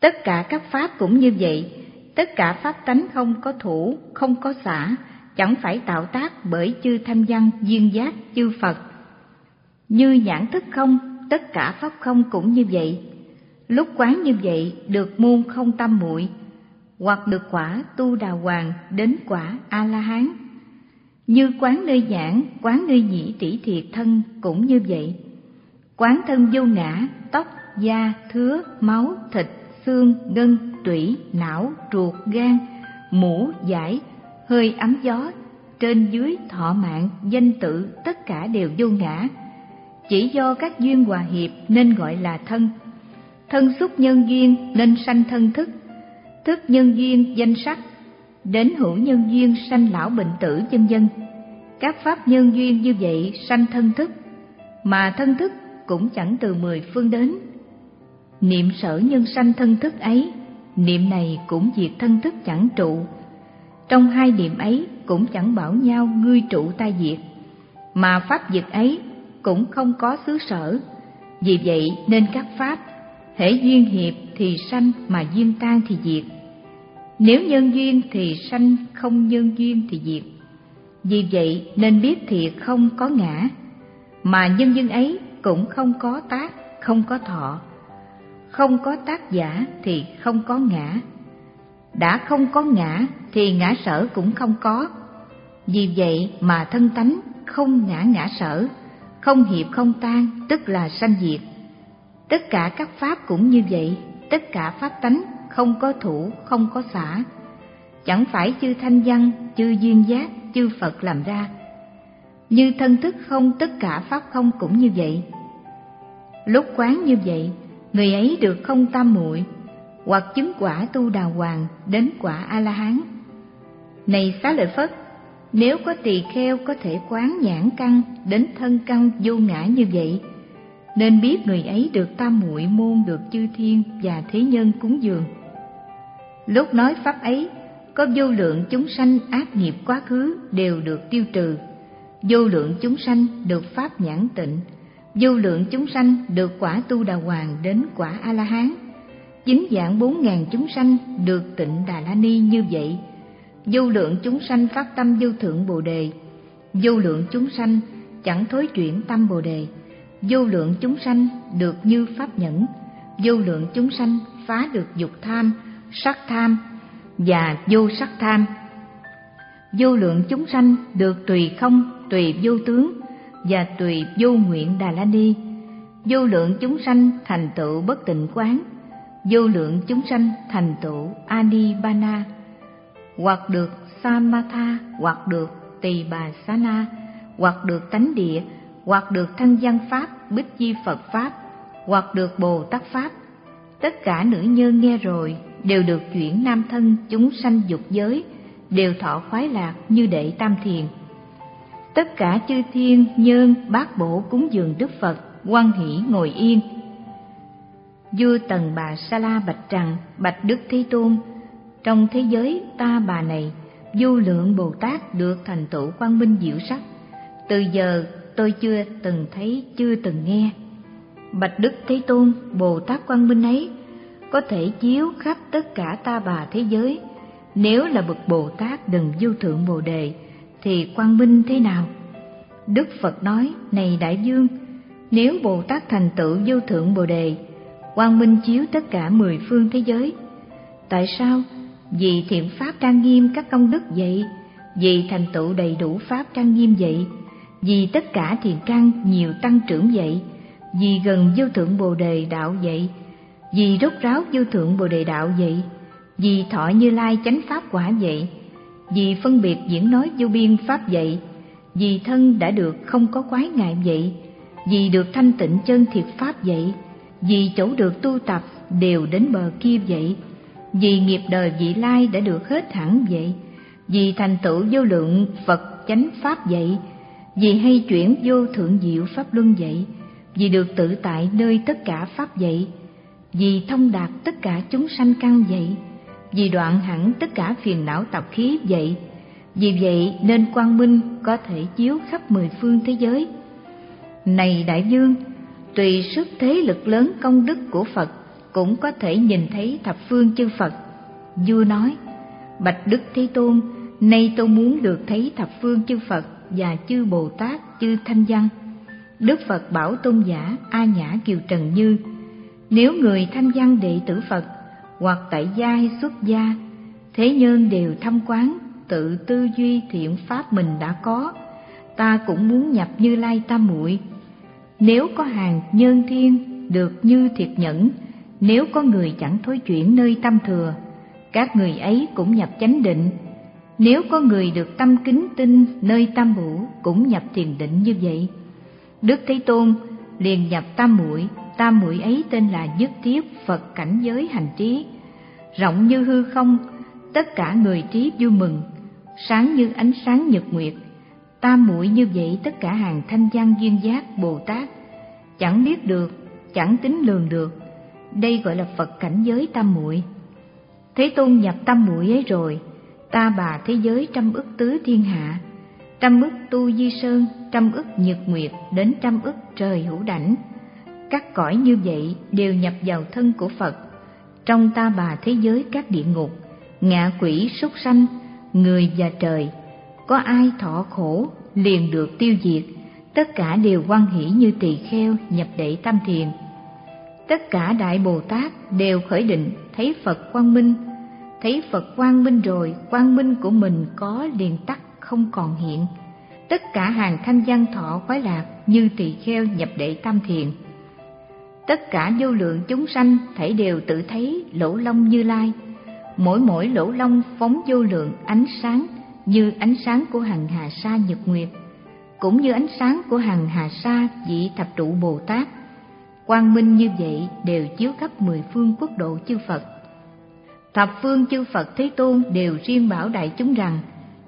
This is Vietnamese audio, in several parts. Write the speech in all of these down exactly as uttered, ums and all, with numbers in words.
Tất cả các pháp cũng như vậy, tất cả pháp tánh không có thủ, không có xả, chẳng phải tạo tác bởi chư thanh văn, duyên giác, chư Phật. Như nhãn thức không, tất cả pháp không cũng như vậy. Lúc quán như vậy được môn không tam muội, hoặc được quả tu đà hoàng đến quả A La Hán. Như quán nơi nhãn, quán nơi nhĩ tỷ thiệt thân cũng như vậy. Quán thân vô ngã, tóc, da, thứa, máu, thịt, xương, gân, tủy, não, ruột, gan, mũ, dải, hơi ấm gió, trên dưới, thọ mạng, danh tự, tất cả đều vô ngã. Chỉ do các duyên hòa hiệp nên gọi là thân. Thân xúc nhân duyên nên sanh thân thức, thức nhân duyên danh sắc, đến hữu nhân duyên sanh lão bệnh tử vân vân. Các pháp nhân duyên như vậy sanh thân thức, mà thân thức cũng chẳng từ mười phương đến. Niệm sở nhân sanh thân thức ấy, niệm này cũng diệt thân thức chẳng trụ. Trong hai niệm ấy cũng chẳng bảo nhau ngươi trụ ta diệt, mà pháp diệt ấy cũng không có xứ sở. Vì vậy nên các pháp hễ duyên hiệp thì sanh, mà duyên tan thì diệt. Nếu nhân duyên thì sanh, không nhân duyên thì diệt. Vì vậy nên biết thiệt không có ngã, mà nhân duyên ấy cũng không có tác, không có thọ. Không có tác giả thì không có ngã. Đã không có ngã thì ngã sở cũng không có. Vì vậy mà thân tánh không ngã ngã sở, không hiệp không tan, tức là sanh diệt. Tất cả các pháp cũng như vậy, tất cả pháp tánh không có thủ, không có xả, chẳng phải chư thanh văn, chư duyên giác, chư Phật làm ra. Như thân thức không, tất cả pháp không cũng như vậy. Lúc quán như vậy, người ấy được không tam muội, hoặc chứng quả tu đà hoàng đến quả A La Hán. Này Xá Lợi Phất, nếu có tỳ kheo có thể quán nhãn căn đến thân căn vô ngã như vậy, nên biết người ấy được tam muội môn, được chư thiên và thế nhân cúng dường. Lúc nói pháp ấy, có vô lượng chúng sanh ác nghiệp quá khứ đều được tiêu trừ, vô lượng chúng sanh được pháp nhãn tịnh, vô lượng chúng sanh được quả tu đà hoàng đến quả A La Hán, chín vạn bốn ngàn chúng sanh được tịnh Đà La Ni như vậy. Vô lượng chúng sanh phát tâm vô thượng Bồ Đề, vô lượng chúng sanh chẳng thối chuyển tâm Bồ Đề, vô lượng chúng sanh được như pháp nhẫn, vô lượng chúng sanh phá được dục tham, sắc tham và vô sắc tham, vô lượng chúng sanh được tùy không, tùy vô tướng và tùy vô nguyện Đà La Ni, vô lượng chúng sanh thành tựu bất tịnh quán, vô lượng chúng sanh thành tựu Anibana, hoặc được Samatha, hoặc được Tỳ Bà Xá Na, hoặc được tánh địa, hoặc được thanh văn pháp, bích chi Phật pháp, hoặc được Bồ Tát pháp. Tất cả nữ nhân nghe rồi đều được chuyển nam thân chúng sanh dục giới, đều thọ khoái lạc như đệ tam thiền. Tất cả chư thiên nhân bát bộ cúng dường Đức Phật, hoan hỷ ngồi yên. Vua Tần Bà Sa La bạch rằng: bạch Đức Thế Tôn, trong thế giới ta bà này, vô lượng Bồ Tát được thành tựu quang minh diệu sắc. Từ giờ tôi chưa từng thấy, chưa từng nghe. Bạch Đức Thế Tôn, Bồ Tát quang minh ấy có thể chiếu khắp tất cả ta bà thế giới. Nếu là bậc Bồ Tát đừng vô thượng Bồ Đề thì quang minh thế nào? Đức Phật nói: này đại vương, nếu Bồ Tát thành tựu vô thượng Bồ Đề, quang minh chiếu tất cả mười phương thế giới. Tại sao? Vì thiện pháp trang nghiêm các công đức vậy, vì thành tựu đầy đủ pháp trang nghiêm vậy, vì tất cả thiện căn nhiều tăng trưởng vậy, vì gần vô thượng Bồ Đề đạo vậy, vì rốt ráo vô thượng Bồ Đề đạo vậy, vì thọ Như Lai chánh pháp quả vậy, vì phân biệt diễn nói vô biên pháp vậy, vì thân đã được không có quái ngại vậy, vì được thanh tịnh chân thiệt pháp vậy, vì chỗ được tu tập đều đến bờ kia vậy, vì nghiệp đời vị lai đã được hết hẳn vậy, vì thành tựu vô lượng Phật chánh pháp vậy, vì hay chuyển vô thượng diệu pháp luân vậy, vì được tự tại nơi tất cả pháp vậy, vì thông đạt tất cả chúng sanh căn vậy, vì đoạn hẳn tất cả phiền não tập khí vậy. Vì vậy nên quang minh có thể chiếu khắp mười phương thế giới. Này đại vương, tùy sức thế lực lớn công đức của Phật cũng có thể nhìn thấy thập phương chư Phật. Vua nói: Bạch Đức Thế Tôn, nay tôi muốn được thấy thập phương chư Phật và chư Bồ Tát, chư Thanh Văn. Đức Phật bảo tôn giả A Nhã Kiều Trần Như: Nếu người Thanh Văn đệ tử Phật, hoặc tại gia hay xuất gia, thế nhân đều thăm quán, tự tư duy thiện pháp mình đã có, ta cũng muốn nhập Như Lai Tam Muội. Nếu có hàng nhân thiên được như thiệt nhẫn, nếu có người chẳng thối chuyển nơi tâm thừa, các người ấy cũng nhập chánh định. Nếu có người được tâm kính tinh nơi tam bổ, cũng nhập thiền định như vậy. Đức Thế Tôn liền nhập tam muội, tam muội ấy tên là nhất thiết Phật cảnh giới hành trí, rộng như hư không, tất cả người trí vui mừng, sáng như ánh sáng nhật nguyệt. Tam muội như vậy tất cả hàng thanh văn duyên giác Bồ Tát chẳng biết được, chẳng tính lường được. Đây gọi là Phật cảnh giới tam muội. Thế Tôn nhập tam muội ấy rồi, ta bà thế giới trăm ức tứ thiên hạ, trăm ức tu di sơn, trăm ức nhật nguyệt, đến trăm ức trời hữu đảnh, các cõi như vậy đều nhập vào thân của Phật. Trong ta bà thế giới các địa ngục, ngạ quỷ súc sanh, người và trời, có ai thọ khổ liền được tiêu diệt, tất cả đều hoan hỷ như tỳ kheo nhập đệ tam thiền. Tất cả đại Bồ Tát đều khởi định thấy Phật quang minh, thấy Phật quang minh rồi, quang minh của mình có liền tắt không còn hiện. Tất cả hàng thanh văn thọ khoái lạc như tỳ kheo nhập đệ tam thiền. Tất cả vô lượng chúng sanh thảy đều tự thấy lỗ long Như Lai, mỗi mỗi lỗ long phóng vô lượng ánh sáng, như ánh sáng của hằng hà sa nhật nguyệt, cũng như ánh sáng của hằng hà sa vị thập trụ Bồ Tát. Quang minh như vậy đều chiếu khắp mười phương quốc độ chư Phật. Thập phương chư Phật Thế Tôn đều riêng bảo đại chúng rằng: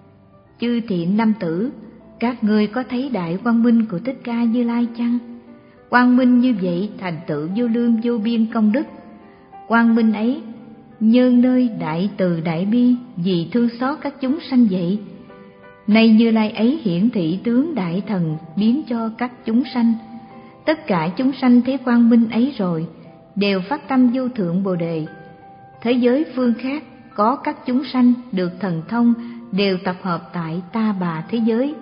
Chư thiện nam tử, các ngươi có thấy đại quang minh của Thích Ca Như Lai chăng? Quang minh như vậy thành tựu vô lương vô biên công đức. Quang minh ấy nhân nơi đại từ đại bi, vì thương xót các chúng sanh vậy. Nay Như Lai ấy hiển thị tướng đại thần biến cho các chúng sanh. Tất cả chúng sanh thấy quang minh ấy rồi, đều phát tâm vô thượng Bồ Đề. Thế giới phương khác có các chúng sanh được thần thông, đều tập hợp tại ta bà thế giới.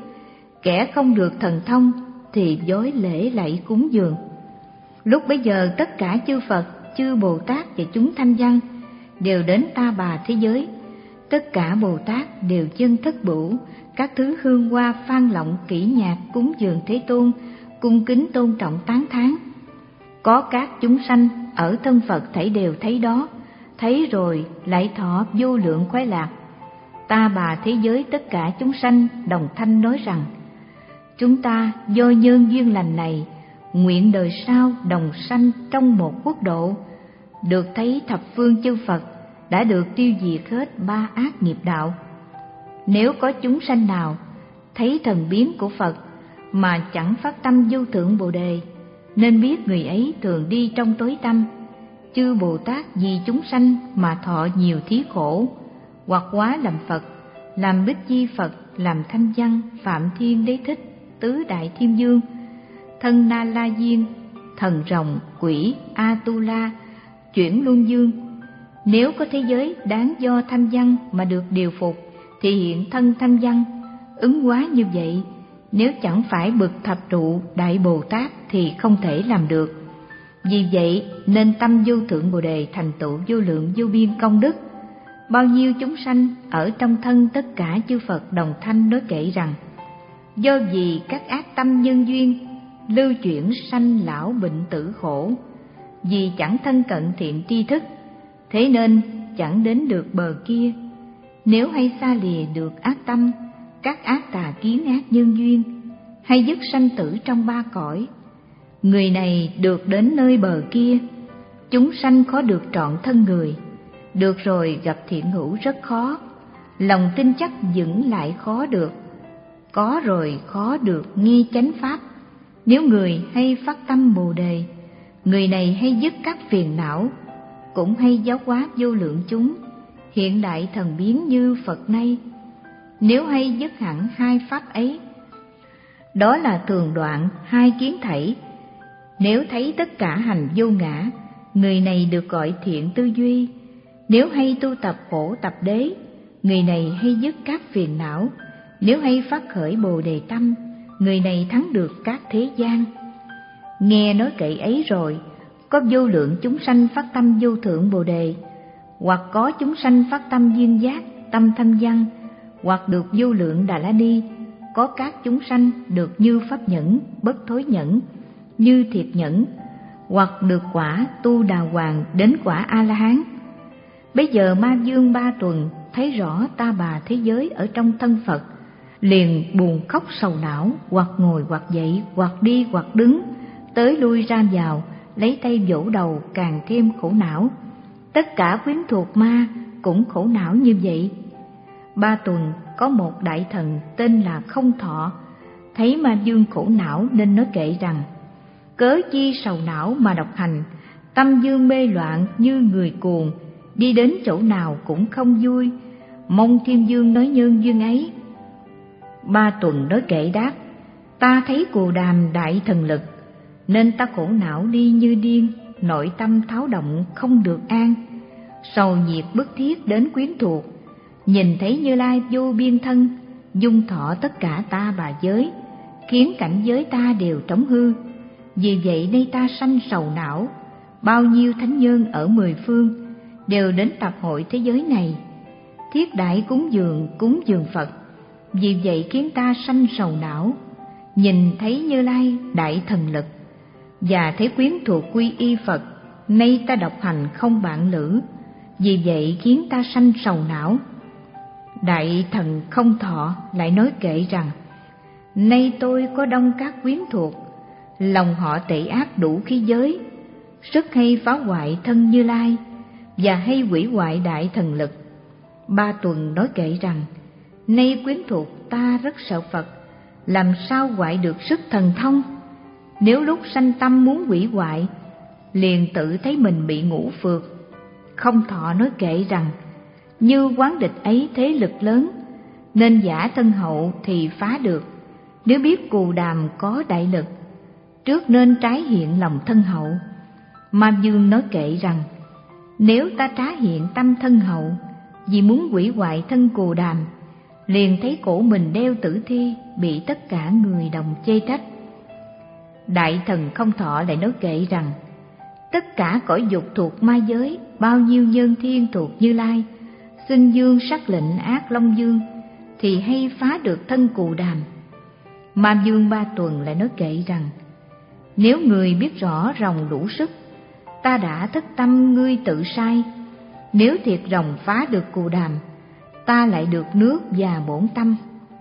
Kẻ không được thần thông thì vối lễ lạy cúng dường. Lúc bấy giờ tất cả chư Phật, chư Bồ Tát và chúng thanh văn đều đến ta bà thế giới. Tất cả Bồ Tát đều dâng thất bửu, các thứ hương hoa phan lọng kỹ nhạc cúng dường Thế Tôn, cung kính tôn trọng tán thán. Có các chúng sanh ở thân Phật thảy đều thấy đó, thấy rồi lại thọ vô lượng khoái lạc. Ta bà thế giới tất cả chúng sanh đồng thanh nói rằng: Chúng ta do nhân duyên lành này, nguyện đời sau đồng sanh trong một quốc độ, được thấy thập phương chư Phật đã được tiêu diệt hết ba ác nghiệp đạo. Nếu có chúng sanh nào thấy thần biến của Phật mà chẳng phát tâm vô thượng Bồ Đề, nên biết người ấy thường đi trong tối tăm. Chư Bồ Tát vì chúng sanh mà thọ nhiều thí khổ, hoặc hóa làm Phật, làm Bích Chi Phật, làm Thanh Văn, Phạm Thiên Đế Thích, Tứ Đại Thiên Dương, Thân Na La Diên, Thần Rồng, Quỷ, A-tu-la, Chuyển Luân Dương. Nếu có thế giới đáng do Thanh Văn mà được điều phục, thì hiện thân Thanh Văn, ứng hóa như vậy. Nếu chẳng phải bậc thập trụ Đại Bồ Tát thì không thể làm được. Vì vậy nên tâm vô thượng Bồ Đề thành tựu vô lượng vô biên công đức. Bao nhiêu chúng sanh ở trong thân tất cả chư Phật đồng thanh nói kệ rằng: Do vì các ác tâm nhân duyên, lưu chuyển sanh lão bệnh tử khổ. Vì chẳng thân cận thiện tri thức, thế nên chẳng đến được bờ kia. Nếu hay xa lìa được ác tâm, các ác tà kiến ác nhân duyên, hay dứt sanh tử trong ba cõi, người này được đến nơi bờ kia. Chúng sanh khó được trọn thân người, được rồi gặp thiện hữu rất khó. Lòng tin chắc vững lại khó được, có rồi khó được nghe chánh pháp. Nếu người hay phát tâm Bồ Đề, người này hay dứt các phiền não, cũng hay giáo hóa vô lượng chúng, hiện đại thần biến như Phật nay. Nếu hay dứt hẳn hai pháp ấy, đó là thường đoạn hai kiến thảy. Nếu thấy tất cả hành vô ngã, người này được gọi thiện tư duy. Nếu hay tu tập khổ tập đế, người này hay dứt các phiền não. Nếu hay phát khởi bồ đề tâm, người này thắng được các thế gian. Nghe nói kệ ấy rồi, có vô lượng chúng sanh phát tâm vô thượng bồ đề, hoặc có chúng sanh phát tâm duyên giác, tâm thanh văn, hoặc được vô lượng Đà La Ni. Có các chúng sanh được như pháp nhẫn, bất thối nhẫn, như thiệt nhẫn, hoặc được quả tu đà hoàng đến quả A La Hán. Bây giờ Ma Dương Ba Tuần thấy rõ ta bà thế giới ở trong thân Phật, liền buồn khóc sầu não, hoặc ngồi hoặc dậy, hoặc đi hoặc đứng, tới lui ra vào, lấy tay vỗ đầu, càng thêm khổ não. Tất cả quyến thuộc ma cũng khổ não như vậy. Ba Tuần có một đại thần tên là Không Thọ, thấy Ma Dương khổ não nên nói kệ rằng: cớ chi sầu não mà độc hành, tâm dương mê loạn như người cuồng, đi đến chỗ nào cũng không vui, mong Thiên Dương nói nhân duyên ấy. Ba Tuần nói kệ đáp: ta thấy Cù Đàm đại thần lực, nên ta khổ não đi như điên, nội tâm tháo động không được an, sầu nhiệt bức thiết đến quyến thuộc, nhìn thấy Như Lai vô biên thân, dung thọ tất cả ta bà giới, khiến cảnh giới ta đều trống hư. Vì vậy nay ta sanh sầu não, bao nhiêu thánh nhân ở mười phương đều đến tập hội thế giới này, thiết đại cúng dường cúng dường Phật. Vì vậy khiến ta sanh sầu não, nhìn thấy Như Lai đại thần lực, và thấy quyến thuộc quy y Phật, nay ta độc hành không bạn lữ, vì vậy khiến ta sanh sầu não. Đại thần Không Thọ lại nói kệ rằng: nay tôi có đông các quyến thuộc, lòng họ tệ ác đủ khí giới, rất hay phá hoại thân Như Lai, và hay hủy hoại đại thần lực. Ba Tuần nói kệ rằng: nay quyến thuộc ta rất sợ Phật, làm sao hoại được sức thần thông? Nếu lúc sanh tâm muốn hủy hoại, liền tự thấy mình bị ngũ phược. Không Thọ nói kệ rằng: như quán địch ấy thế lực lớn, nên giả thân hậu thì phá được. Nếu biết Cù Đàm có đại lực, trước nên trái hiện lòng thân hậu. Ma Dương nói kệ rằng: nếu ta trá hiện tâm thân hậu, vì muốn hủy hoại thân Cù Đàm, liền thấy cổ mình đeo tử thi, bị tất cả người đồng chê trách. Đại thần Không Thọ lại nói kệ rằng: tất cả cõi dục thuộc ma giới, bao nhiêu nhân thiên thuộc Như Lai, xin dương sắc lệnh ác Long Dương, thì hay phá được thân Cù Đàm. Ma Dương Ba Tuần lại nói kệ rằng: nếu người biết rõ rồng đủ sức, ta đã thất tâm ngươi tự sai. Nếu thiệt rồng phá được Cù Đàm, ta lại được nước và bổn tâm.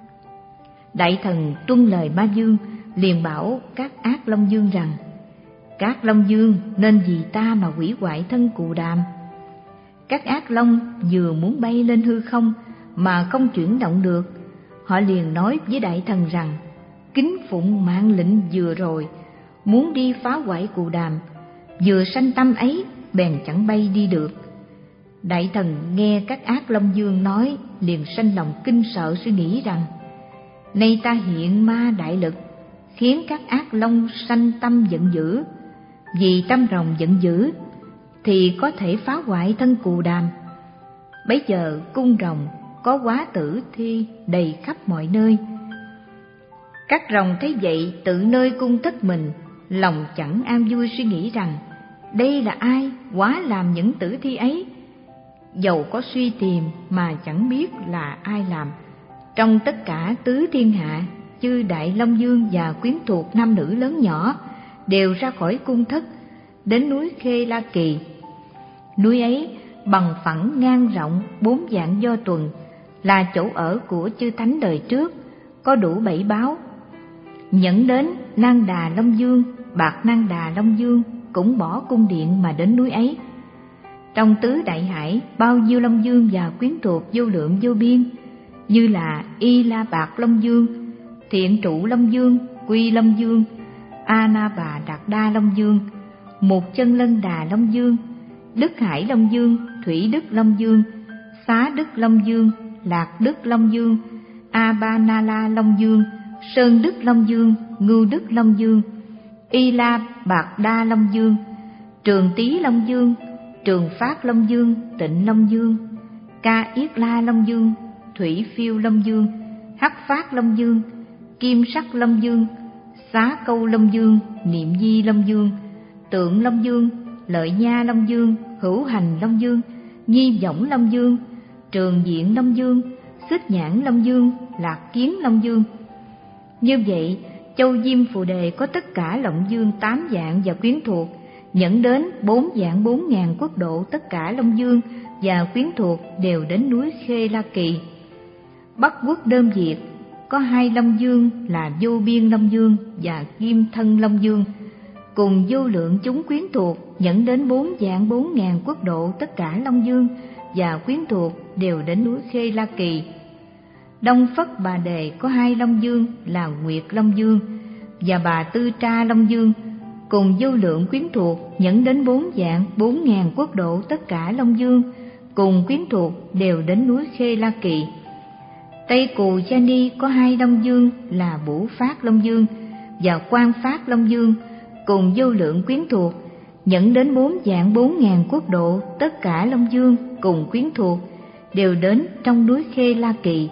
Đại thần tuân lời Ma Dương, liền bảo các ác Long Dương rằng: các Long Dương nên vì ta mà hủy hoại thân Cù Đàm. Các ác long vừa muốn bay lên hư không mà không chuyển động được, họ liền nói với đại thần rằng: kính phụng mạng lệnh vừa rồi, muốn đi phá hoại Cù Đàm, vừa sanh tâm ấy bèn chẳng bay đi được. Đại thần nghe các ác Long Dương nói, liền sanh lòng kinh sợ, suy nghĩ rằng: nay ta hiện ma đại lực, khiến các ác long sanh tâm giận dữ. Vì tâm rồng giận dữ thì có thể phá hoại thân Cù Đàm. Bấy giờ cung rồng có quá tử thi đầy khắp mọi nơi. Các rồng thấy vậy tự nơi cung thất mình, lòng chẳng an vui, suy nghĩ rằng: đây là ai quá làm những tử thi ấy? Dầu có suy tìm mà chẳng biết là ai làm. Trong tất cả tứ thiên hạ, chư đại Long Dương và quyến thuộc nam nữ lớn nhỏ đều ra khỏi cung thất, đến núi Khê La Kỳ. Núi ấy bằng phẳng ngang rộng bốn vạn do tuần, là chỗ ở của chư thánh đời trước, có đủ bảy báo. Nhẫn đến Nang Đà Long Dương, Bạc Nang Đà Long Dương cũng bỏ cung điện mà đến núi ấy. Trong tứ đại hải, bao nhiêu Long Dương và quyến thuộc vô lượng vô biên, như là Y La Bạc Long Dương, Thiện Trụ Long Dương, Quy Long Dương, A Na Bà Đạt Đa Long Dương, Một Chân Lân Đà Long Dương, Đức Hải Long Dương, Thủy Đức Long Dương, Xá Đức Long Dương, Lạc Đức Long Dương, A Ba Na La Long Dương, Sơn Đức Long Dương, Ngưu Đức Long Dương, Y La Bạc Đa Long Dương, Trường Tý Long Dương, Trường Phát Long Dương, Tịnh Long Dương, Ca Yết La Long Dương, Thủy Phiêu Long Dương, Hắc Phát Long Dương, Kim Sắc Long Dương, Xá Câu Long Dương, Niệm Di Long Dương, Tượng Long Dương, Lợi Nha Long Dương, Hữu Hành Long Dương, Nhi Võng Long Dương, Trường Diện Long Dương, Xích Nhãn Long Dương, Lạc Kiến Long Dương. Như vậy, Châu Diêm Phù Đề có tất cả Long Dương tám dạng và quyến thuộc, dẫn đến bốn dạng bốn ngàn quốc độ, tất cả Long Dương và quyến thuộc đều đến núi Khê La Kỳ. Bắc Quốc Đơn Việt có hai Long Dương là Vô Biên Long Dương và Kim Thân Long Dương, cùng vô lượng chúng quyến thuộc, dẫn đến bốn dạng bốn ngàn quốc độ, tất cả Long Dương và quyến thuộc đều đến núi Khê La Kỳ. Đông Phất Bà Đề có hai Long Dương là Nguyệt Long Dương và Bà Tư Tra Long Dương, cùng vô lượng quyến thuộc, dẫn đến bốn dạng bốn ngàn quốc độ, tất cả Long Dương cùng quyến thuộc đều đến núi Khê La Kỳ. Tây Cù Cha Ni có hai Long Dương là Bủ Phát Long Dương và Quan Phát Long Dương, cùng vô lượng quyến thuộc, dẫn đến bốn dạng bốn ngàn quốc độ, tất cả Long Dương cùng quyến thuộc đều đến trong núi Khê La Kỳ.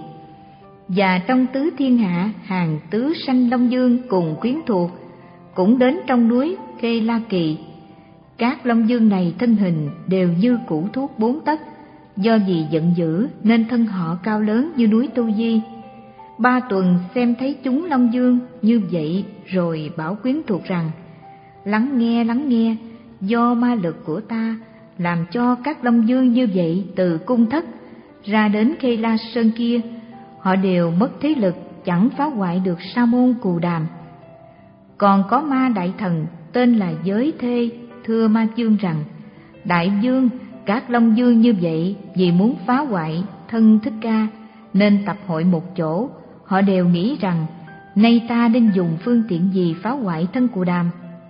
Và trong tứ thiên hạ, hàng tứ sanh Long Dương cùng quyến thuộc cũng đến trong núi Khê La Kỳ. Các Long Dương này thân hình đều như củ thuốc bốn tấc, do vì giận dữ nên thân họ cao lớn như núi Tu Di. Ba tuần xem thấy chúng Long Dương như vậy rồi bảo quyến thuộc rằng: lắng nghe, lắng nghe, do ma lực của ta làm cho các Long Dương như vậy từ cung thất ra đến Khê La Sơn kia, họ đều mất thế lực, chẳng phá hoại được Sa môn Cù Đàm. Còn có ma đại thần tên là Giới Thê thưa Ma Dương rằng: Đại vương, các Long Dương như vậy vì muốn phá hoại thân Thích Ca nên tập hội một chỗ. Họ đều nghĩ rằng nay ta nên dùng phương tiện gì phá hoại thân Cù Đàm.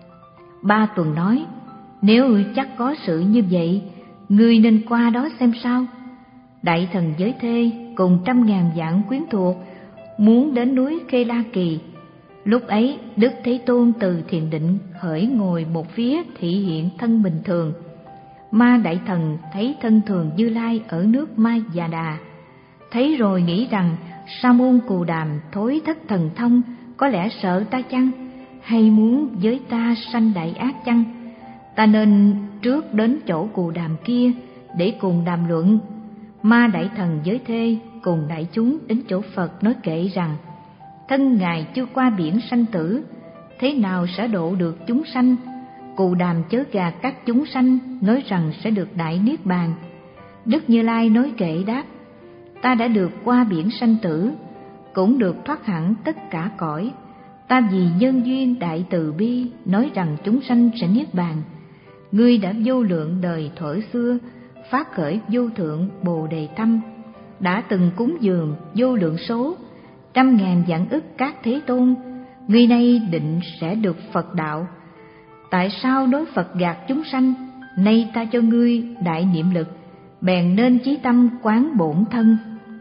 Ba tuần nói: nếu chắc có sự như vậy, ngươi nên qua đó xem sao. Đại thần Giới Thê cùng trăm ngàn vạn quyến thuộc muốn đến núi Khê La Kỳ. Lúc ấy Đức Thế Tôn từ thiền định khởi ngồi một phía, thị hiện thân bình thường. Ma đại thần thấy thân thường Như Lai ở nước Ma Già Đà, thấy rồi nghĩ rằng: Sa môn Cù Đàm thối thất thần thông, có lẽ sợ ta chăng, hay muốn với ta sanh đại ác chăng? Ta nên trước đến chỗ Cù Đàm kia để cùng đàm luận. Ma đại thần Giới Thê cùng đại chúng đến chỗ Phật nói kệ rằng: thân ngài chưa qua biển sanh tử, thế nào sẽ độ được chúng sanh? Cù Đàm chớ gạt các chúng sanh, nói rằng sẽ được đại niết bàn. Đức Như Lai nói kệ đáp: ta đã được qua biển sanh tử, cũng được thoát hẳn tất cả cõi. Ta vì nhân duyên đại từ bi, nói rằng chúng sanh sẽ niết bàn. Ngươi đã vô lượng đời thuở xưa phát khởi vô thượng bồ đề tâm, đã từng cúng dường vô lượng số trăm ngàn vạn ức các thế tôn, ngươi nay định sẽ được Phật đạo. Tại sao đối Phật gạt chúng sanh? Nay ta cho ngươi đại niệm lực, bèn nên chí tâm quán bổn thân.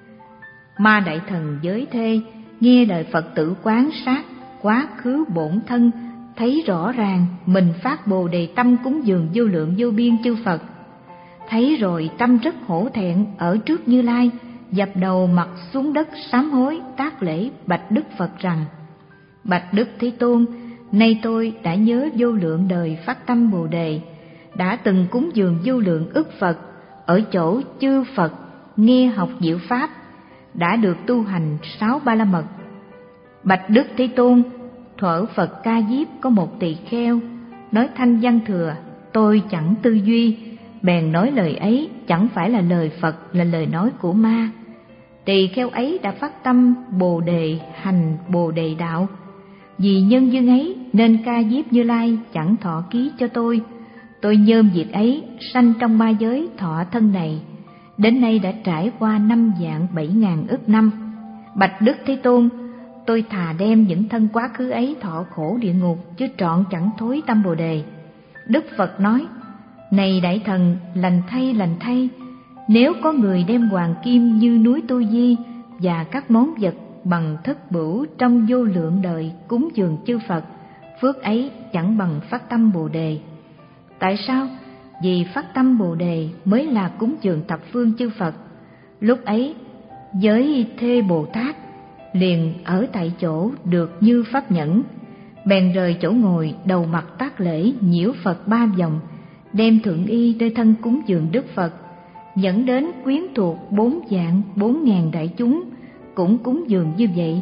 Ma đại thần Giới Thê nghe lời Phật tử quán sát quá khứ bổn thân, thấy rõ ràng mình phát bồ đề tâm cúng dường vô lượng vô biên chư Phật. Thấy rồi tâm rất hổ thẹn ở trước Như Lai, dập đầu mặt xuống đất sám hối, tác lễ bạch Đức Phật rằng: bạch Đức Thế Tôn, nay tôi đã nhớ vô lượng đời phát tâm bồ đề, đã từng cúng dường vô lượng ức Phật ở chỗ chư Phật, nghe học diệu pháp, đã được tu hành sáu ba la mật. Bạch Đức Thế Tôn, thuở Phật Ca Diếp có một tỳ kheo nói thanh văn thừa, tôi chẳng tư duy, bèn nói lời ấy chẳng phải là lời Phật, là lời nói của ma. Tỳ kheo ấy đã phát tâm bồ đề, hành bồ đề đạo. Vì nhân duyên ấy nên Ca Diếp Như Lai chẳng thọ ký cho tôi. Tôi nhơm việc ấy, sanh trong ba giới thọ thân này, đến nay đã trải qua năm vạn bảy ngàn ức năm. Bạch Đức Thế Tôn, tôi thà đem những thân quá khứ ấy thọ khổ địa ngục, chứ trọn chẳng thối tâm bồ đề. Đức Phật nói: này đại thần, lành thay lành thay, nếu có người đem hoàng kim như núi Tu Di và các món vật bằng thất bửu trong vô lượng đời cúng dường chư Phật, phước ấy chẳng bằng phát tâm bồ đề. Tại sao? Vì phát tâm Bồ Đề mới là cúng dường thập phương chư Phật. Lúc ấy, giới Thê Bồ Tát liền ở tại chỗ được như pháp nhẫn, bèn rời chỗ ngồi đầu mặt tác lễ nhiễu Phật ba vòng, đem thượng y nơi thân cúng dường Đức Phật, dẫn đến quyến thuộc bốn vạn bốn ngàn đại chúng cũng cúng dường như vậy.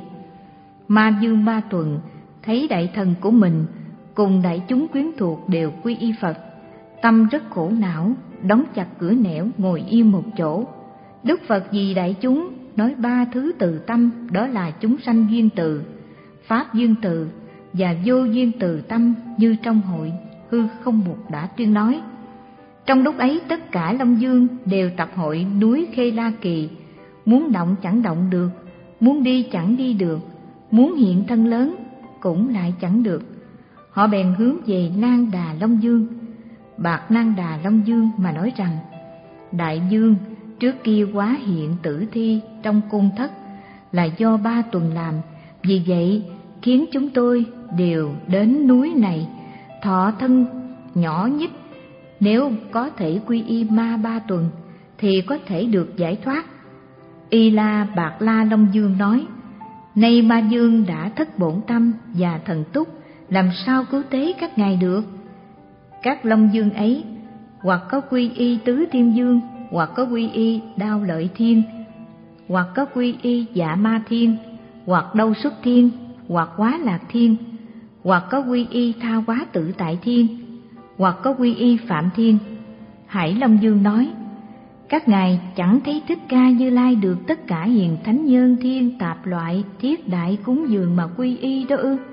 Ma Dương Ba Tuần thấy đại thần của mình cùng đại chúng quyến thuộc đều quy y Phật, tâm rất khổ não, đóng chặt cửa nẻo ngồi yên một chỗ. Đức Phật vì đại chúng nói ba thứ từ tâm, đó là chúng sanh duyên từ, pháp duyên từ và vô duyên từ tâm, như trong hội hư không mục đã tuyên nói. Trong lúc ấy tất cả Long Dương đều tập hội núi Khê La Kỳ, muốn động chẳng động được, muốn đi chẳng đi được, muốn hiện thân lớn cũng lại chẳng được. Họ bèn hướng về Nan Đà Long Dương, bạc Nan Đà Long Dương mà nói rằng: Đại Dương, trước kia quá hiện tử thi trong cung thất là do Ba Tuần làm, vì vậy khiến chúng tôi đều đến núi này thọ thân nhỏ nhích. Nếu có thể quy y ma Ba Tuần thì có thể được giải thoát. Y La Bạc La Long Dương nói: Nay Ma Dương đã thất bổn tâm và thần túc, làm sao cứu tế các ngài được? Các Long Dương ấy hoặc có quy y Tứ Thiên Dương, hoặc có quy y Đao Lợi Thiên, hoặc có quy y Dạ Ma Thiên, hoặc Đâu Xuất Thiên, hoặc Quá Lạc Thiên, hoặc có quy y Tha Hóa Tự Tại Thiên, hoặc có quy y Phạm Thiên. Hải Long Dương nói: Các ngài chẳng thấy Thích Ca Như Lai được tất cả hiền thánh nhân thiên tạp loại thiết đại cúng dường mà quy y đó ư?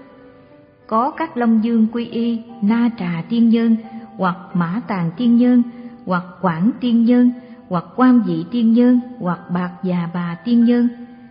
Có các Long Dương quy y Na Trà Tiên Nhân, hoặc Mã Tàng Tiên Nhân, hoặc Quảng Tiên Nhân, hoặc Quan Vị Tiên Nhân, hoặc Bạc Già Bà Tiên Nhân.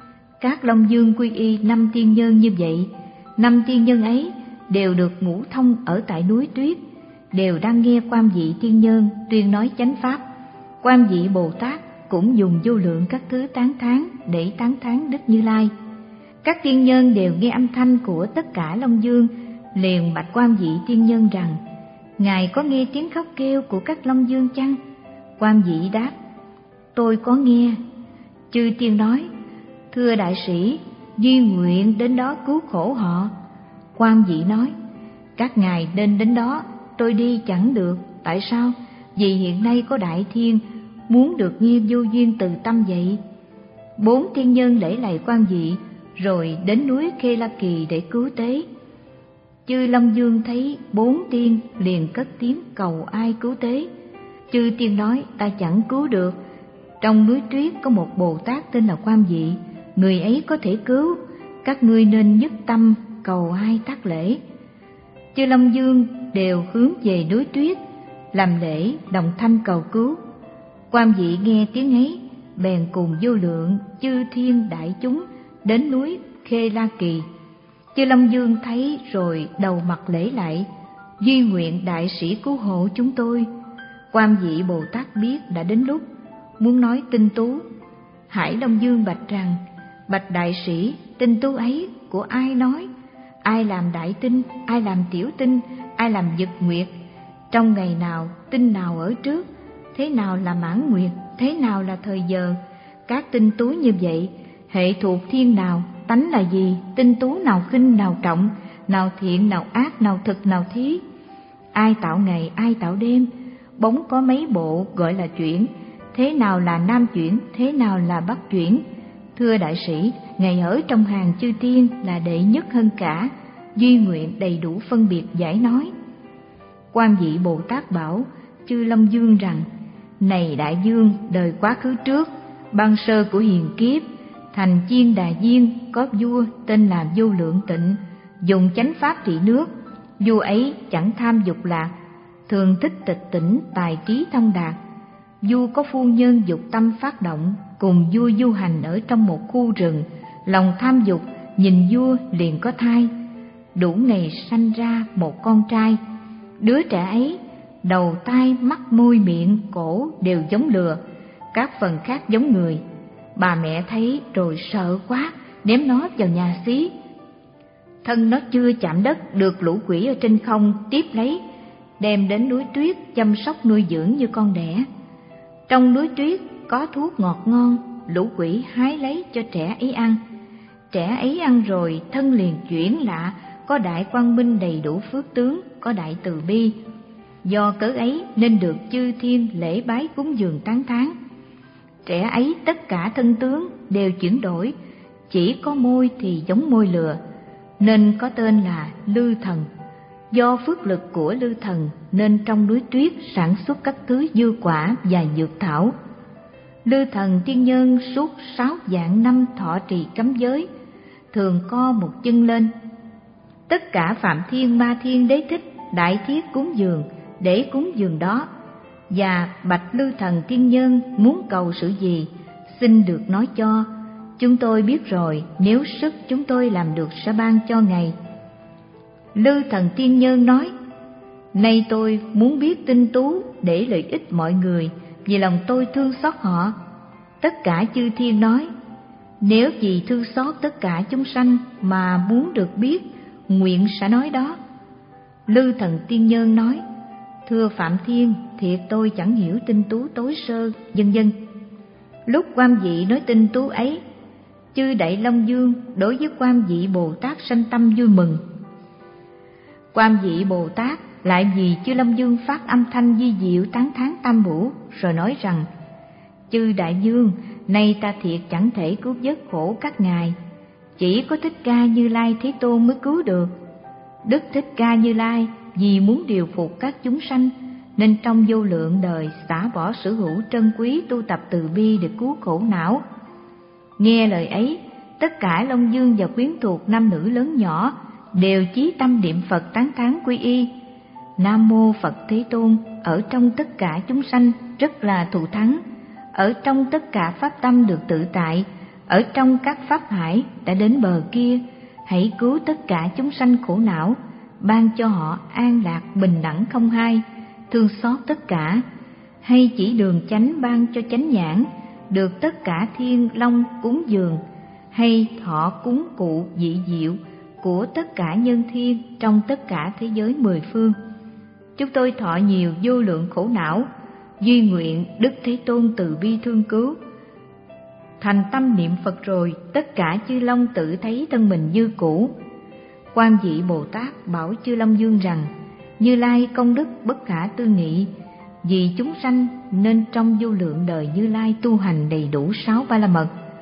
Các Long Dương quy y năm tiên nhân như vậy. Năm tiên nhân ấy đều được ngũ thông ở tại núi Tuyết, đều đang nghe Quan Vị Tiên Nhân tuyên nói chánh pháp. Quan Vị Bồ Tát cũng dùng vô lượng các thứ tán thán để tán thán Đức Như Lai. Các tiên nhân đều nghe âm thanh của tất cả Long Dương, liền bạch Quan Vị Tiên Nhân rằng: Ngài có nghe tiếng khóc kêu của các Long Dương chăng? Quan Vị đáp: Tôi có nghe. Chư tiên nói: Thưa đại sĩ, duy nguyện đến đó cứu khổ họ. Quan Vị nói: Các ngài nên đến đó, tôi đi chẳng được. Tại sao? Vì hiện nay có đại thiên muốn được nghe vô duyên từ tâm vậy. Bốn tiên nhân lễ lạy Quan Vị, rồi đến núi Khê La Kỳ để cứu tế. Chư Long Dương thấy bốn tiên liền cất tiếng cầu ai cứu tế. Chư tiên nói: Ta chẳng cứu được. Trong núi Tuyết có một Bồ Tát tên là Quan Vị, người ấy có thể cứu. Các ngươi nên nhất tâm cầu ai tác lễ. Chư Long Dương đều hướng về núi Tuyết làm lễ đồng thanh cầu cứu. Quan Vị nghe tiếng ấy, bèn cùng vô lượng chư thiên đại chúng đến núi Khê La Kỳ. Chư Long Dương thấy rồi đầu mặt lễ lại: Duy nguyện đại sĩ cứu hộ chúng tôi. Quan Vị Bồ Tát biết đã đến lúc, muốn nói tinh tú. Hải Long Dương bạch rằng: Bạch đại sĩ, tinh tú ấy của ai nói? Ai làm đại tinh, ai làm tiểu tinh, ai làm nhật nguyệt? Trong ngày nào, tinh nào ở trước? Thế nào là mãn nguyệt? Thế nào là thời giờ? Các tinh tú như vậy, hệ thuộc thiên nào? Tánh là gì? Tinh tú nào khinh nào trọng? Nào thiện nào ác? Nào thực nào thí? Ai tạo ngày, ai tạo đêm? Bóng có mấy bộ gọi là chuyển. Thế nào là nam chuyển? Thế nào là bắc chuyển? Thưa đại sĩ, ngài ở trong hàng chư tiên là đệ nhất hơn cả, duy nguyện đầy đủ phân biệt giải nói. Quan Vị Bồ Tát bảo chư Long Dương rằng: Này đại dương, đời quá khứ trước, ban sơ của hiền kiếp, thành Chiên Đà Diên có vua tên là Vô Lượng Tịnh, dùng chánh pháp trị nước. Vua ấy chẳng tham dục lạc, thường thích tịch tỉnh, tài trí thông đạt. Vua có phu nhân dục tâm phát động, cùng vua du hành ở trong một khu rừng, lòng tham dục, nhìn vua liền có thai. Đủ ngày sanh ra một con trai. Đứa trẻ ấy đầu tai mắt môi miệng cổ đều giống lừa, các phần khác giống người. Bà mẹ thấy rồi sợ quá, ném nó vào nhà xí. Thân nó chưa chạm đất được lũ quỷ ở trên không tiếp lấy, đem đến núi tuyết chăm sóc nuôi dưỡng như con đẻ. Trong núi tuyết có thuốc ngọt ngon, lũ quỷ hái lấy cho trẻ ấy ăn. Trẻ ấy ăn rồi thân liền chuyển lạ, có đại quang minh đầy đủ phước tướng, có đại từ bi. Do cớ ấy nên được chư thiên lễ bái cúng dường tán thán. Trẻ ấy tất cả thân tướng đều chuyển đổi, chỉ có môi thì giống môi lừa, nên có tên là Lư Thần. Do phước lực của Lư Thần nên trong núi tuyết sản xuất các thứ dư quả và dược thảo. Lư Thần tiên nhân suốt sáu vạn năm thọ trì cấm giới, thường co một chân lên. Tất cả Phạm Thiên Ma Thiên Đế Thích đại thiết cúng dường để cúng dường đó, và bạch Lư Thần tiên nhân muốn cầu sự gì xin được nói cho, chúng tôi biết rồi, nếu sức chúng tôi làm được sẽ ban cho ngài. Lư Thần tiên nhân nói: nay tôi muốn biết tinh tú để lợi ích mọi người, vì lòng tôi thương xót họ. Tất cả chư thiên nói: nếu vì thương xót tất cả chúng sanh mà muốn được biết, nguyện sẽ nói đó. Lư Thần tiên nhân nói: thưa Phạm Thiên, thiệt tôi chẳng hiểu tinh tú tối sơ, vân vân. Lúc Quan Vị nói tinh tú ấy, chư Đại Long Dương đối với Quan Vị Bồ Tát sanh tâm vui mừng. Quan Vị Bồ Tát lại vì chư Long Dương phát âm thanh vi diệu tán thán Tam Bổ, rồi nói rằng: chư Đại Dương, nay ta thiệt chẳng thể cứu vớt khổ các ngài, chỉ có Thích Ca Như Lai Thế Tôn mới cứu được. Đức Thích Ca Như Lai vì muốn điều phục các chúng sanh, nên trong vô lượng đời xả bỏ sở hữu trân quý, tu tập từ bi để cứu khổ não. Nghe lời ấy, tất cả Long Dương và quyến thuộc nam nữ lớn nhỏ đều chí tâm niệm Phật tán thán quy y. Nam mô Phật Thế Tôn ở trong tất cả chúng sanh rất là thù thắng, ở trong tất cả pháp tâm được tự tại, ở trong các pháp hải đã đến bờ kia, hãy cứu tất cả chúng sanh khổ não, ban cho họ an lạc bình đẳng không hai, thương xót tất cả, hay chỉ đường chánh ban cho chánh nhãn, được tất cả thiên long cúng dường, hay thọ cúng cụ dị diệu của tất cả nhân thiên trong tất cả thế giới mười phương. Chúng tôi thọ nhiều vô lượng khổ não, duy nguyện Đức Thế Tôn từ bi thương cứu. Thành tâm niệm Phật rồi, tất cả chư long tự thấy thân mình như cũ. Quan Vị Bồ Tát bảo chư Long Dương rằng: Như Lai công đức bất khả tư nghị, vì chúng sanh nên trong vô lượng đời Như Lai tu hành đầy đủ sáu ba la mật,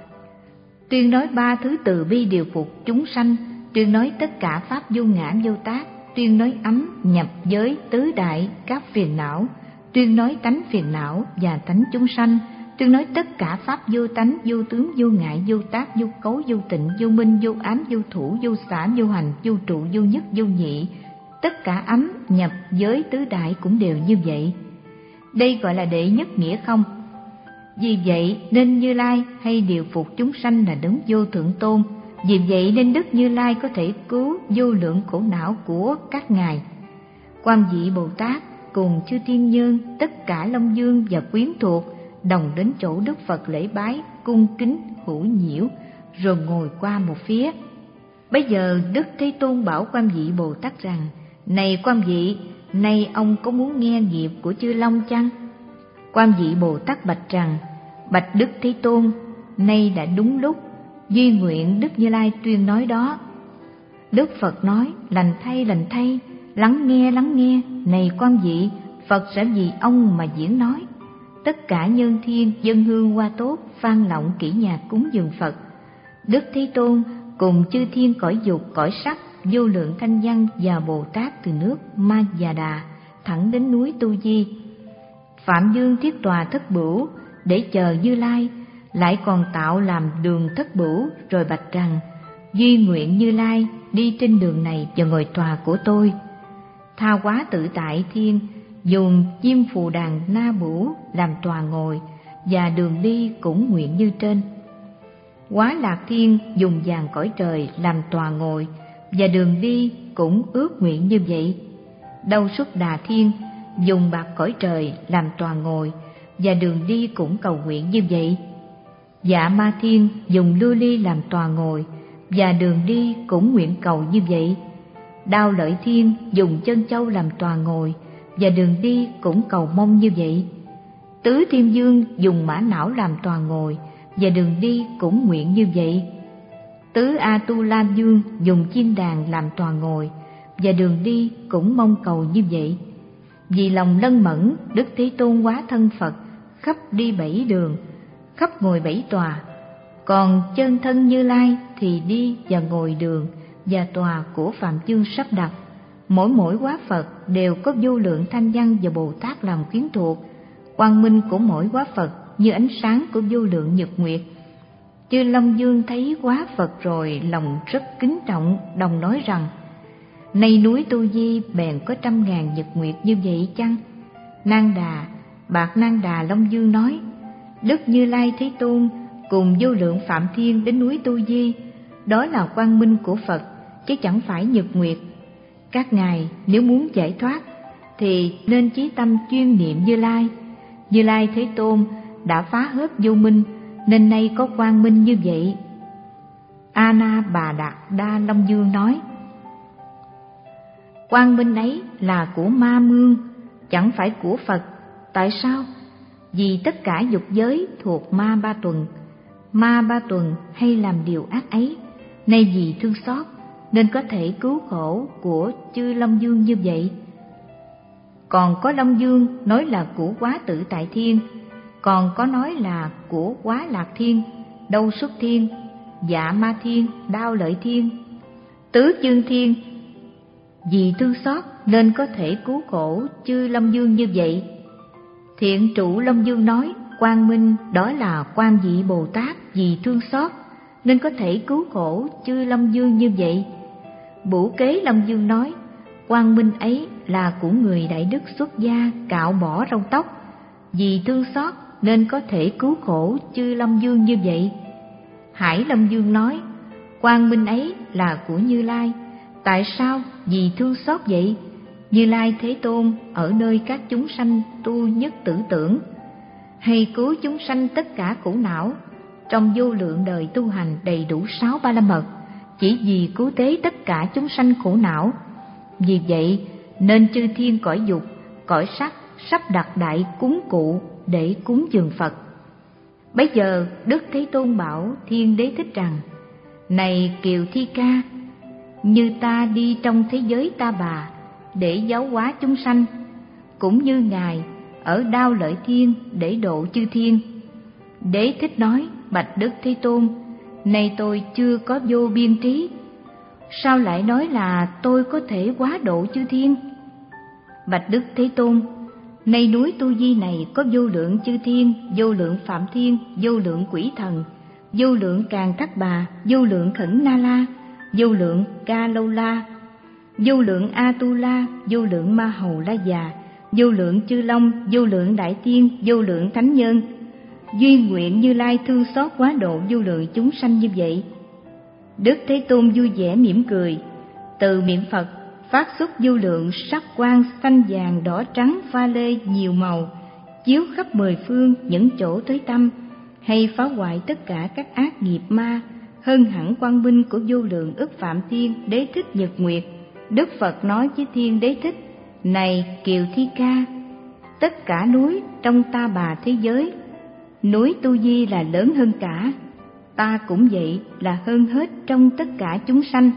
tuyên nói ba thứ từ bi điều phục chúng sanh, tuyên nói tất cả pháp vô ngã vô tác, tuyên nói ấm nhập giới tứ đại các phiền não, tuyên nói tánh phiền não và tánh chúng sanh, tuyên nói tất cả pháp vô tánh, vô tướng, vô ngại, vô tác, vô cấu, vô tịnh, vô minh, vô ám, vô thủ, vô xả, vô hành, vô trụ, vô nhất, vô nhị. Tất cả ấm nhập giới tứ đại cũng đều như vậy. Đây gọi là đệ nhất nghĩa không. Vì vậy nên Như Lai hay điều phục chúng sanh là đấng vô thượng tôn. Vì vậy nên Đức Như Lai có thể cứu vô lượng khổ não của các ngài. Quan Vị Bồ Tát cùng chư thiên nhân, tất cả Long Dương và quyến thuộc đồng đến chỗ Đức Phật lễ bái, cung kính hữu nhiễu, rồi ngồi qua một phía. Bây giờ Đức Thế Tôn bảo Quan Vị Bồ Tát rằng: Này Quan Vị, nay ông có muốn nghe nghiệp của chư Long chăng? Quan Vị Bồ Tát bạch rằng: Bạch Đức Thế Tôn, nay đã đúng lúc, duy nguyện Đức Như Lai tuyên nói đó. Đức Phật nói: Lành thay, lành thay, lắng nghe, lắng nghe. Này Quan Vị, Phật sẽ vì ông mà diễn nói. Tất cả nhân thiên dân hương hoa tốt, phan lộng kỹ nhạc cúng dường Phật. Đức Thế Tôn cùng chư thiên cõi dục, cõi sắc, vô lượng thanh văn và Bồ Tát từ nước Ma Già Đà thẳng đến núi Tu Di. Phạm Dương thiết tòa thất bửu để chờ Như Lai, lại còn tạo làm đường thất bửu, rồi bạch rằng: Duy nguyện Như Lai đi trên đường này và ngồi tòa của tôi. Tha Hóa Tự Tại Thiên dùng chim phù đàn na bửu làm tòa ngồi, và đường đi cũng nguyện như trên. Quá Lạc Thiên dùng vàng cõi trời làm tòa ngồi, và đường đi cũng ước nguyện như vậy. Đâu Xuất Đà Thiên dùng bạc cõi trời làm tòa ngồi, và đường đi cũng cầu nguyện như vậy. Dạ Ma Thiên dùng lưu ly làm tòa ngồi, và đường đi cũng nguyện cầu như vậy. Đao Lợi Thiên dùng chân châu làm tòa ngồi, và đường đi cũng cầu mong như vậy. Tứ Thiên Vương dùng mã não làm tòa ngồi, và đường đi cũng nguyện như vậy. Tứ A Tu La Vương dùng chiên đàn làm tòa ngồi, và đường đi cũng mong cầu như vậy. Vì lòng lân mẫn, Đức Thế Tôn hóa thân Phật, khắp đi bảy đường, khắp ngồi bảy tòa. Còn chân thân Như Lai thì đi và ngồi đường và tòa của Phạm Chương sắp đặt. Mỗi mỗi hóa Phật đều có vô lượng thanh văn và Bồ Tát làm quyến thuộc. Quang minh của mỗi hóa Phật như ánh sáng của vô lượng nhật nguyệt. Chư Long Vương thấy hóa Phật rồi lòng rất kính trọng, đồng nói rằng: Nay núi Tu Di bèn có trăm ngàn nhật nguyệt như vậy chăng? Nang Đà, bạc Nang Đà Long Vương nói: Đức Như Lai Thế Tôn cùng vô lượng Phạm Thiên đến núi Tu Di, đó là quang minh của Phật, chứ chẳng phải nhật nguyệt. Các ngài nếu muốn giải thoát thì nên chí tâm chuyên niệm Như Lai. Như Lai Thế Tôn đã phá hết vô minh, nên nay có quang minh như vậy. A Na Bà Đạt Đa Long Vương nói: Quang minh ấy là của ma mương, chẳng phải của Phật. Tại sao? Vì tất cả dục giới thuộc ma ba tuần. Ma ba tuần hay làm điều ác ấy, nay vì thương xót nên có thể cứu khổ của chư Long Vương như vậy. Còn có Long Vương nói là của Quá Tự Tại Thiên, còn có nói là của Quá Lạc Thiên, Đâu Xuất Thiên, Dạ Ma Thiên, Đao Lợi Thiên, Tứ Dương Thiên. Vì thương xót nên có thể cứu khổ chư Long Vương như vậy. Thiện trụ Long Vương nói quang minh đó là Quan Vị Bồ Tát, vì thương xót nên có thể cứu khổ chư Long Vương như vậy. Bửu Kế Long Vương nói quang minh ấy là của người đại đức xuất gia cạo bỏ râu tóc, vì thương xót nên có thể cứu khổ chư Long Vương như vậy. Hải Long Vương nói quang minh ấy là của Như Lai. Tại sao? Vì thương xót vậy. Như Lai Thế Tôn ở nơi các chúng sanh tu nhất tử tưởng, hay cứu chúng sanh tất cả khổ não, trong vô lượng đời tu hành đầy đủ sáu ba la mật, chỉ vì cứu tế tất cả chúng sanh khổ não. Vì vậy nên chư thiên cõi dục, cõi sắc sắp đặt đại cúng cụ để cúng dường Phật. Bấy giờ Đức Thế Tôn bảo Thiên Đế Thích rằng: Này Kiều Thi Ca, như ta đi trong thế giới Ta Bà để giáo hóa chúng sanh, cũng như Ngài ở Đao Lợi Thiên để độ chư thiên. Đế Thích nói: Bạch Đức Thế Tôn, nay tôi chưa có vô biên trí, sao lại nói là tôi có thể hóa độ chư thiên? Bạch Đức Thế Tôn, nay núi Tu Di này có vô lượng chư thiên, vô lượng Phạm Thiên, vô lượng quỷ thần, vô lượng Càn Thắt Bà, vô lượng Khẩn Na La, vô lượng Ca Lâu La, vô lượng A Tu La, vô lượng Ma Hầu La Già, vô lượng chư Long, vô lượng Đại Tiên, vô lượng Thánh Nhân. Duyên nguyện Như Lai thương xót quá độ vô lượng chúng sanh như vậy. Đức Thế Tôn vui vẻ mỉm cười, từ miệng Phật phát xuất vô lượng sắc quang xanh vàng đỏ trắng pha lê nhiều màu, chiếu khắp mười phương những chỗ tối tăm, hay phá hoại tất cả các ác nghiệp ma, hơn hẳn quang minh của vô lượng ức Phạm Thiên Đế Thích Nhật Nguyệt. Đức Phật nói với Thiên Đế Thích: Này Kiều Thi Ca, tất cả núi trong Ta Bà thế giới, núi Tu Di là lớn hơn cả, ta cũng vậy là hơn hết trong tất cả chúng sanh.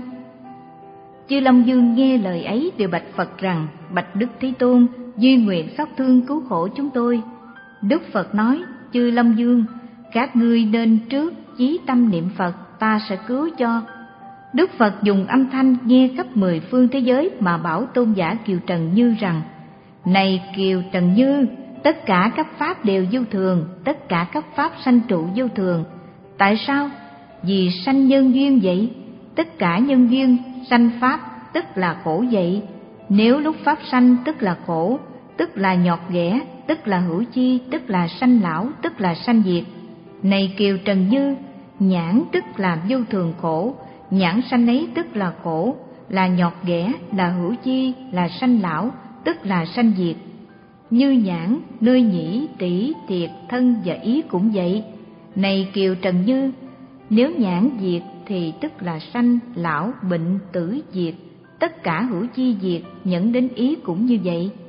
Chư Long Vương nghe lời ấy đều bạch Phật rằng: Bạch Đức Thế Tôn, duy nguyện xót thương cứu khổ chúng tôi. Đức Phật nói: Chư Long Vương, các ngươi nên trước chí tâm niệm Phật, ta sẽ cứu cho. Đức Phật dùng âm thanh nghe khắp mười phương thế giới mà bảo tôn giả Kiều Trần Như rằng: Này Kiều Trần Như, tất cả các pháp đều vô thường, tất cả các pháp sanh trụ vô thường. Tại sao? Vì sanh nhân duyên vậy. Tất cả nhân duyên sanh pháp tức là khổ vậy. Nếu lúc pháp sanh tức là khổ, tức là nhọt ghẻ, tức là hữu chi, tức là sanh lão, tức là sanh diệt. Này Kiều Trần Như, nhãn tức là vô thường khổ, nhãn sanh ấy tức là khổ, là nhọt ghẻ, là hữu chi, là sanh lão, tức là sanh diệt. Như nhãn, nơi nhĩ, tỷ, tiệt, thân và ý cũng vậy. Này Kiều Trần Như, nếu nhãn diệt thì tức là sanh, lão, bệnh, tử diệt, tất cả hữu chi diệt, nhận đến ý cũng như vậy.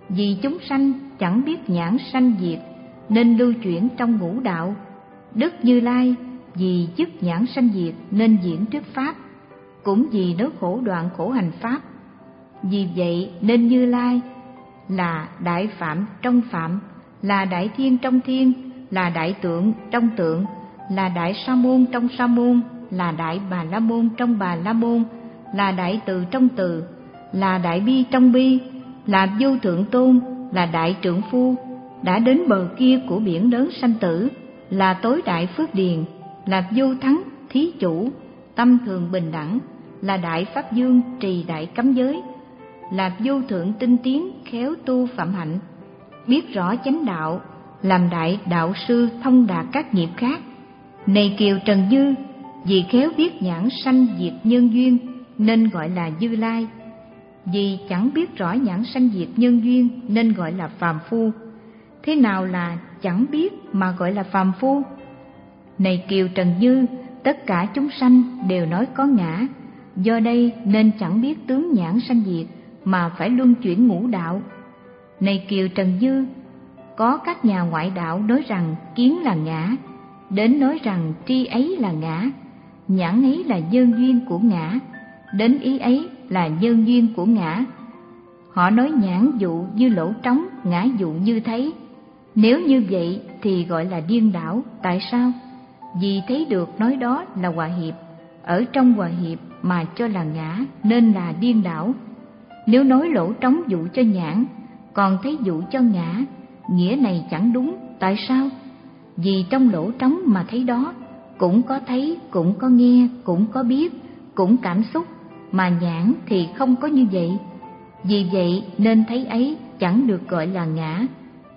Vì chúng sanh chẳng biết nhãn sanh diệt nên lưu chuyển trong ngũ đạo. Đức Như Lai vì dứt nhãn sanh diệt nên diễn thuyết pháp, cũng vì nói khổ đoạn khổ hành pháp. Vì vậy nên Như Lai là đại phạm trong phạm, là đại thiên trong thiên, là đại tượng trong tượng, là đại sa môn trong sa môn, là đại bà la môn trong bà la môn, là đại từ trong từ, là đại bi trong bi, là vô thượng tôn, là đại trượng phu, đã đến bờ kia của biển lớn sanh tử, là tối đại phước điền, là vô thắng thí chủ, tâm thường bình đẳng, là đại pháp dương trì đại cấm giới, là vô thượng tinh tiến khéo tu phạm hạnh, biết rõ chánh đạo, làm đại đạo sư thông đạt các nghiệp khác. Này Kiều Trần Như, vì khéo biết nhãn sanh diệt nhân duyên nên gọi là Như Lai, vì chẳng biết rõ nhãn sanh diệt nhân duyên nên gọi là phàm phu. Thế nào là chẳng biết mà gọi là phàm phu? Này Kiều Trần Như, tất cả chúng sanh đều nói có ngã, do đây nên chẳng biết tướng nhãn sanh diệt mà phải luân chuyển ngũ đạo. Này Kiều Trần Như, có các nhà ngoại đạo nói rằng kiến là ngã, đến nói rằng tri ấy là ngã, nhãn ấy là nhân duyên của ngã, đến ý ấy là nhân duyên của ngã. Họ nói nhãn dụ như lỗ trống, ngã dụ như thấy. Nếu như vậy thì gọi là điên đảo. Tại sao? Vì thấy được nói đó là hòa hiệp, ở trong hòa hiệp mà cho là ngã nên là điên đảo. Nếu nói lỗ trống dụ cho nhãn, còn thấy dụ cho ngã, nghĩa này chẳng đúng. Tại sao? Vì trong lỗ trống mà thấy đó, cũng có thấy, cũng có nghe, cũng có biết, cũng cảm xúc, mà nhãn thì không có như vậy. Vì vậy nên thấy ấy chẳng được gọi là ngã.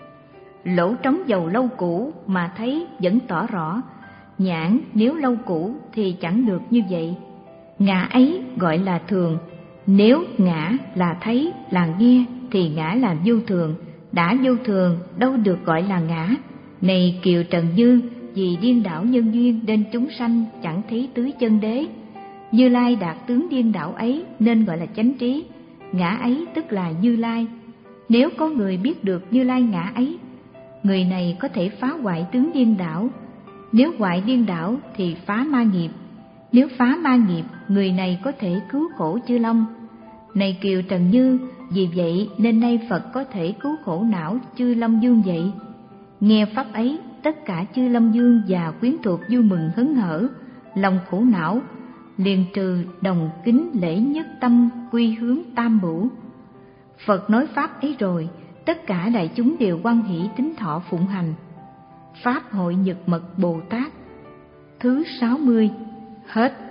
Lỗ trống dầu lâu cũ mà thấy vẫn tỏ rõ, nhãn nếu lâu cũ thì chẳng được như vậy. Ngã ấy gọi là thường. Nếu ngã là thấy, là nghe thì ngã là vô thường, đã vô thường đâu được gọi là ngã. Này Kiều Trần Như, vì điên đảo nhân duyên nên chúng sanh chẳng thấy tứ chân đế. Như Lai đạt tướng điên đảo ấy nên gọi là chánh trí, ngã ấy tức là Như Lai. Nếu có người biết được Như Lai ngã ấy, người này có thể phá hoại tướng điên đảo. Nếu hoại điên đảo thì phá ma nghiệp. Nếu phá ma nghiệp, người này có thể cứu khổ chư long. Này Kiều Trần Như, vì vậy nên nay Phật có thể cứu khổ não chư long dương vậy. Nghe pháp ấy, tất cả chư long dương và quyến thuộc vui mừng hớn hở, lòng khổ não liền trừ, đồng kính lễ nhất tâm quy hướng tam bửu. Phật nói pháp ấy rồi, tất cả đại chúng đều hoan hỷ tín thọ phụng hành. Pháp hội Nhật Mật Bồ Tát thứ sáu mươi hết.